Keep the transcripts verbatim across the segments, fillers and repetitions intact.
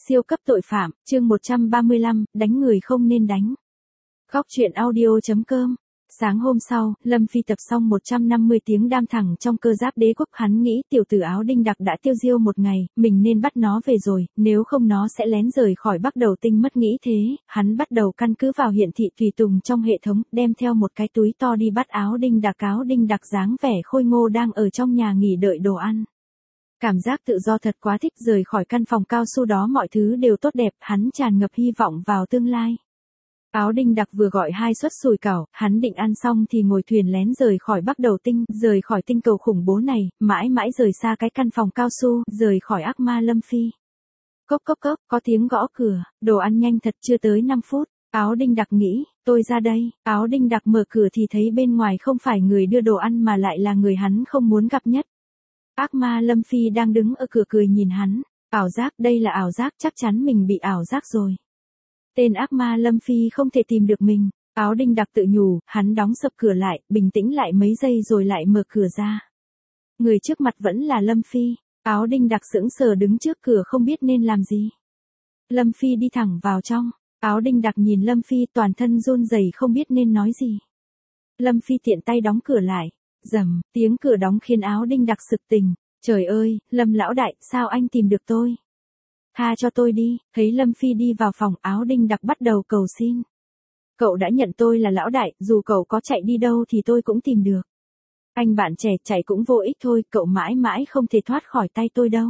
Siêu cấp tội phạm, chương một trăm ba mươi lăm, đánh người không nên đánh. Góc truyện audio chấm com. Sáng hôm sau, Lâm Phi tập xong một trăm năm mươi tiếng đam thẳng trong cơ giáp đế quốc, hắn nghĩ tiểu tử áo đinh đặc đã tiêu diêu một ngày, mình nên bắt nó về rồi, nếu không nó sẽ lén rời khỏi Bắc Đầu Tinh mất. Nghĩ thế, hắn bắt đầu căn cứ vào hiển thị tùy tùng trong hệ thống, đem theo một cái túi to đi bắt áo đinh đặc. Áo đinh đặc dáng vẻ khôi ngô đang ở trong nhà nghỉ đợi đồ ăn. Cảm giác tự do thật quá thích, rời khỏi căn phòng cao su đó mọi thứ đều tốt đẹp, hắn tràn ngập hy vọng vào tương lai. Áo đinh đặc vừa gọi hai suất sủi cảo, hắn định ăn xong thì ngồi thuyền lén rời khỏi Bắc Đầu Tinh, rời khỏi tinh cầu khủng bố này, mãi mãi rời xa cái căn phòng cao su, rời khỏi ác ma Lâm Phi. Cốc cốc cốc, có tiếng gõ cửa, đồ ăn nhanh thật, chưa tới năm phút. Áo đinh đặc nghĩ, tôi ra đây. Áo đinh đặc mở cửa thì thấy bên ngoài không phải người đưa đồ ăn mà lại là người hắn không muốn gặp nhất. Ác ma Lâm Phi đang đứng ở cửa cười nhìn hắn. Ảo giác, đây là ảo giác, chắc chắn mình bị ảo giác rồi. Tên ác ma Lâm Phi không thể tìm được mình. Áo đinh đặc tự nhủ, hắn đóng sập cửa lại, bình tĩnh lại mấy giây rồi lại mở cửa ra. Người trước mặt vẫn là Lâm Phi. Áo đinh đặc sững sờ đứng trước cửa không biết nên làm gì. Lâm Phi đi thẳng vào trong. Áo đinh đặc nhìn Lâm Phi toàn thân run rẩy không biết nên nói gì. Lâm Phi tiện tay đóng cửa lại. Rầm, tiếng cửa đóng khiến áo đinh đặc sực tỉnh. Trời ơi, Lâm lão đại, sao anh tìm được tôi? Tha cho tôi đi. Thấy Lâm Phi đi vào phòng, áo đinh đặc bắt đầu cầu xin. Cậu đã nhận tôi là lão đại, dù cậu có chạy đi đâu thì tôi cũng tìm được. Anh bạn trẻ chạy cũng vô ích thôi, cậu mãi mãi không thể thoát khỏi tay tôi đâu.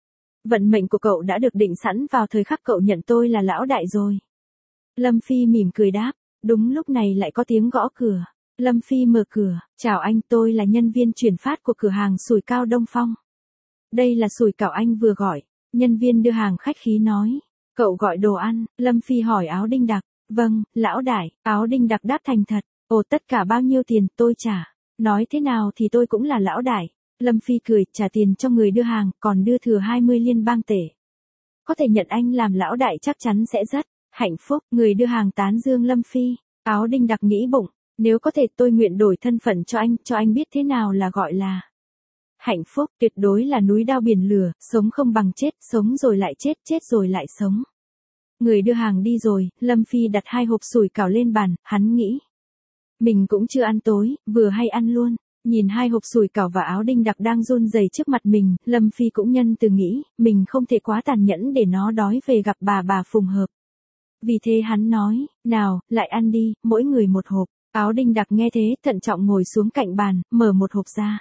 Vận mệnh của cậu đã được định sẵn vào thời khắc cậu nhận tôi là lão đại rồi. Lâm Phi mỉm cười đáp. Đúng lúc này lại có tiếng gõ cửa. Lâm Phi mở cửa, chào anh, tôi là nhân viên chuyển phát của cửa hàng sủi cảo Đông Phong. Đây là sủi cảo anh vừa gọi. Nhân viên đưa hàng khách khí nói. Cậu gọi đồ ăn. Lâm Phi hỏi áo đinh đặc. Vâng, lão đại. Áo đinh đặc đáp thành thật. Ồ, tất cả bao nhiêu tiền tôi trả. Nói thế nào thì tôi cũng là lão đại. Lâm Phi cười, trả tiền cho người đưa hàng, còn đưa thừa hai mươi liên bang tệ. Có thể nhận anh làm lão đại chắc chắn sẽ rất hạnh phúc. Người đưa hàng tán dương Lâm Phi. Áo đinh đặc nghĩ bụng. Nếu có thể tôi nguyện đổi thân phận cho anh, cho anh biết thế nào là gọi là hạnh phúc, tuyệt đối là núi đao biển lửa, sống không bằng chết, sống rồi lại chết, chết rồi lại sống. Người đưa hàng đi rồi, Lâm Phi đặt hai hộp sủi cảo lên bàn, hắn nghĩ. Mình cũng chưa ăn tối, vừa hay ăn luôn. Nhìn hai hộp sủi cảo và áo đinh đặc đang run rẩy trước mặt mình, Lâm Phi cũng nhân từ nghĩ, mình không thể quá tàn nhẫn để nó đói về gặp bà bà Phùng Hợp. Vì thế hắn nói, nào, lại ăn đi, mỗi người một hộp. Áo đinh đặc nghe thế, thận trọng ngồi xuống cạnh bàn, mở một hộp ra.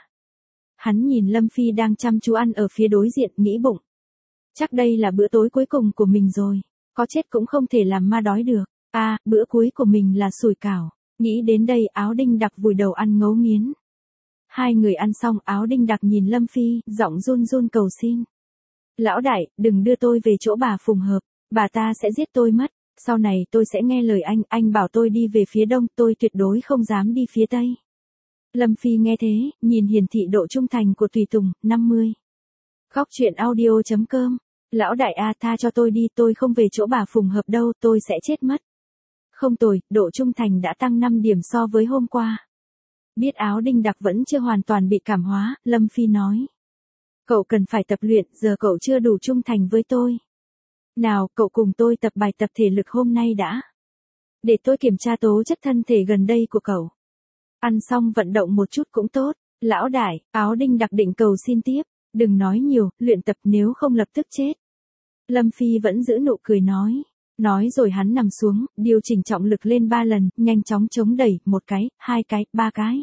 Hắn nhìn Lâm Phi đang chăm chú ăn ở phía đối diện, nghĩ bụng. Chắc đây là bữa tối cuối cùng của mình rồi. Có chết cũng không thể làm ma đói được. À, bữa cuối của mình là sủi cảo. Nghĩ đến đây, áo đinh đặc vùi đầu ăn ngấu nghiến. Hai người ăn xong, áo đinh đặc nhìn Lâm Phi, giọng run run cầu xin. Lão đại, đừng đưa tôi về chỗ bà Phùng Hợp. Bà ta sẽ giết tôi mất. Sau này tôi sẽ nghe lời anh, anh bảo tôi đi về phía đông, tôi tuyệt đối không dám đi phía tây. Lâm Phi nghe thế, nhìn hiển thị độ trung thành của tùy tùng, năm mươi. Góc truyện audio chấm com. Lão đại a, tha cho tôi đi, tôi không về chỗ bà Phùng Hợp đâu, tôi sẽ chết mất. Không tồi, độ trung thành đã tăng năm điểm so với hôm qua. Biết áo đinh đặc vẫn chưa hoàn toàn bị cảm hóa, Lâm Phi nói. Cậu cần phải tập luyện, giờ cậu chưa đủ trung thành với tôi. Nào, cậu cùng tôi tập bài tập thể lực hôm nay đã. Để tôi kiểm tra tố chất thân thể gần đây của cậu. Ăn xong vận động một chút cũng tốt. Lão đại, áo đinh đặc định cầu xin tiếp. Đừng nói nhiều, luyện tập nếu không lập tức chết. Lâm Phi vẫn giữ nụ cười nói. Nói rồi hắn nằm xuống, điều chỉnh trọng lực lên ba lần, nhanh chóng chống đẩy, một cái, hai cái, ba cái.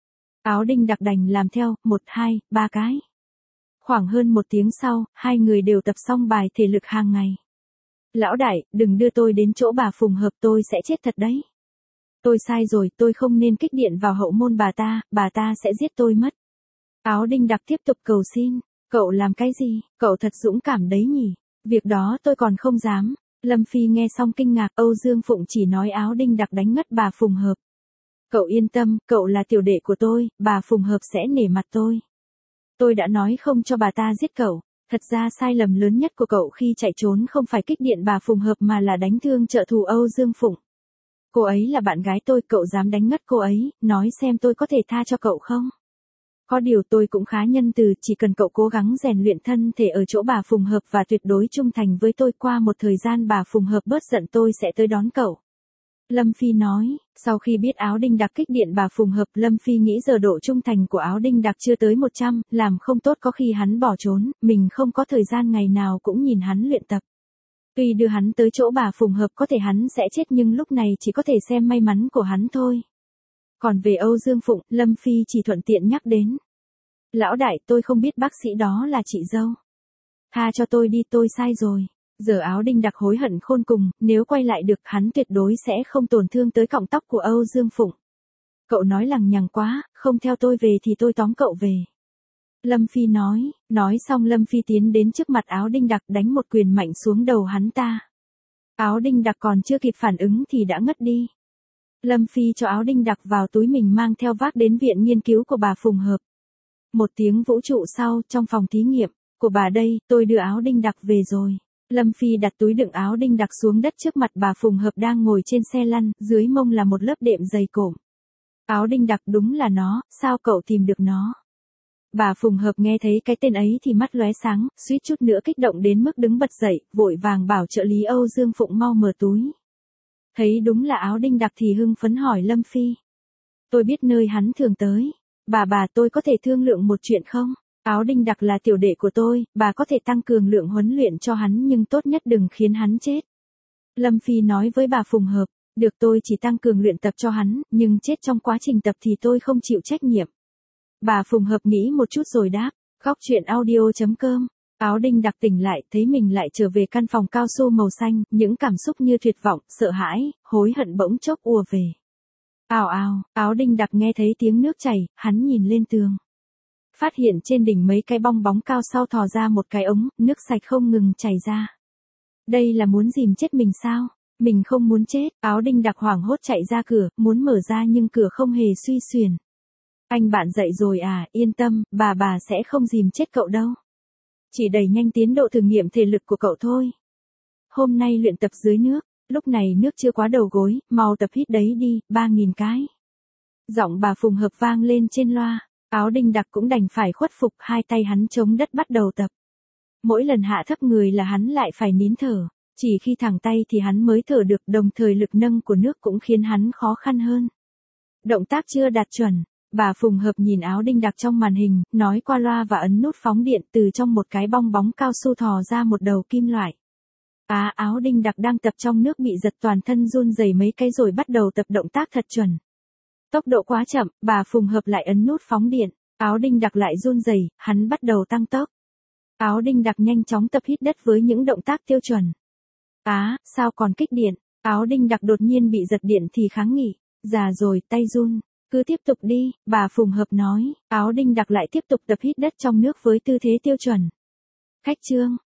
Áo đinh đặc đành làm theo, một, hai, ba cái. Khoảng hơn một tiếng sau, hai người đều tập xong bài thể lực hàng ngày. Lão đại, đừng đưa tôi đến chỗ bà Phùng Hợp, tôi sẽ chết thật đấy. Tôi sai rồi, tôi không nên kích điện vào hậu môn bà ta, bà ta sẽ giết tôi mất. Áo đinh đặc tiếp tục cầu xin. Cậu làm cái gì, cậu thật dũng cảm đấy nhỉ. Việc đó tôi còn không dám. Lâm Phi nghe xong kinh ngạc, Âu Dương Phụng chỉ nói áo đinh đặc đánh ngất bà Phùng Hợp. Cậu yên tâm, cậu là tiểu đệ của tôi, bà Phùng Hợp sẽ nể mặt tôi. Tôi đã nói không cho bà ta giết cậu. Thật ra sai lầm lớn nhất của cậu khi chạy trốn không phải kích điện bà Phùng Hợp mà là đánh thương trợ thù Âu Dương Phụng. Cô ấy là bạn gái tôi, cậu dám đánh ngất cô ấy, nói xem tôi có thể tha cho cậu không? Có điều tôi cũng khá nhân từ, chỉ cần cậu cố gắng rèn luyện thân thể ở chỗ bà Phùng Hợp và tuyệt đối trung thành với tôi, qua một thời gian bà Phùng Hợp bớt giận tôi sẽ tới đón cậu. Lâm Phi nói, sau khi biết Áo Đinh Đặc kích điện bà Phùng Hợp, Lâm Phi nghĩ giờ độ trung thành của Áo Đinh Đặc chưa tới một trăm, làm không tốt có khi hắn bỏ trốn, mình không có thời gian ngày nào cũng nhìn hắn luyện tập. Tuy đưa hắn tới chỗ bà Phùng Hợp có thể hắn sẽ chết, nhưng lúc này chỉ có thể xem may mắn của hắn thôi. Còn về Âu Dương Phụng, Lâm Phi chỉ thuận tiện nhắc đến. Lão đại, tôi không biết bác sĩ đó là chị dâu. Tha cho tôi đi, tôi sai rồi. Giờ Áo Đinh Đặc hối hận khôn cùng, nếu quay lại được hắn tuyệt đối sẽ không tổn thương tới cọng tóc của Âu Dương Phụng. Cậu nói lằng nhằng quá, không theo tôi về thì tôi tóm cậu về. Lâm Phi nói, nói xong Lâm Phi tiến đến trước mặt Áo Đinh Đặc đánh một quyền mạnh xuống đầu hắn ta. Áo Đinh Đặc còn chưa kịp phản ứng thì đã ngất đi. Lâm Phi cho Áo Đinh Đặc vào túi mình mang theo vác đến viện nghiên cứu của bà Phùng Hợp. Một tiếng vũ trụ sau, trong phòng thí nghiệm của bà đây, tôi đưa Áo Đinh Đặc về rồi. Lâm Phi đặt túi đựng Áo Đinh Đặc xuống đất trước mặt bà Phùng Hợp đang ngồi trên xe lăn, dưới mông là một lớp đệm dày cộm. Áo Đinh Đặc, đúng là nó, sao cậu tìm được nó? Bà Phùng Hợp nghe thấy cái tên ấy thì mắt lóe sáng, suýt chút nữa kích động đến mức đứng bật dậy, vội vàng bảo trợ lý Âu Dương Phụng mau mở túi. Thấy đúng là Áo Đinh Đặc thì hưng phấn hỏi Lâm Phi. Tôi biết nơi hắn thường tới. Bà bà tôi có thể thương lượng một chuyện không? Áo Đinh Đặc là tiểu đệ của tôi, bà có thể tăng cường lượng huấn luyện cho hắn nhưng tốt nhất đừng khiến hắn chết. Lâm Phi nói với bà Phùng Hợp, được, tôi chỉ tăng cường luyện tập cho hắn, nhưng chết trong quá trình tập thì tôi không chịu trách nhiệm. Bà Phùng Hợp nghĩ một chút rồi đáp, góc chuyện audio chấm com. Áo Đinh Đặc tỉnh lại, thấy mình lại trở về căn phòng cao su màu xanh, những cảm xúc như tuyệt vọng, sợ hãi, hối hận bỗng chốc ùa về. Ào ào, Áo Đinh Đặc nghe thấy tiếng nước chảy, hắn nhìn lên tường. Phát hiện trên đỉnh mấy cái bong bóng cao sau thò ra một cái ống, nước sạch không ngừng chảy ra. Đây là muốn dìm chết mình sao? Mình không muốn chết. Áo Đinh Đặc hoảng hốt chạy ra cửa, muốn mở ra nhưng cửa không hề suy xuyển. Anh bạn dậy rồi à, yên tâm, bà bà sẽ không dìm chết cậu đâu. Chỉ đẩy nhanh tiến độ thử nghiệm thể lực của cậu thôi. Hôm nay luyện tập dưới nước, lúc này nước chưa quá đầu gối, mau tập hít đấy đi, ba nghìn cái. Giọng bà Phùng Hợp vang lên trên loa, Áo Đinh Đặc cũng đành phải khuất phục, hai tay hắn chống đất bắt đầu tập. Mỗi lần hạ thấp người là hắn lại phải nín thở, chỉ khi thẳng tay thì hắn mới thở được, đồng thời lực nâng của nước cũng khiến hắn khó khăn hơn. Động tác chưa đạt chuẩn. Bà Phùng Hợp nhìn Áo Đinh Đặc trong màn hình, nói qua loa và ấn nút phóng điện, từ trong một cái bong bóng cao su thò ra một đầu kim loại. À, Áo Đinh Đặc đang tập trong nước bị giật, toàn thân run rẩy mấy cái rồi bắt đầu tập động tác thật chuẩn. Tốc độ quá chậm, bà Phùng Hợp lại ấn nút phóng điện, Áo Đinh Đặc lại run rẩy, hắn bắt đầu tăng tốc. Áo Đinh Đặc nhanh chóng tập hít đất với những động tác tiêu chuẩn. Á, à, sao còn kích điện? Áo Đinh Đặc đột nhiên bị giật điện thì kháng nghị, già rồi, tay run. Cứ tiếp tục đi, bà Phùng Hợp nói. Áo Đinh Đặc lại tiếp tục tập hít đất trong nước với tư thế tiêu chuẩn. Khách trương,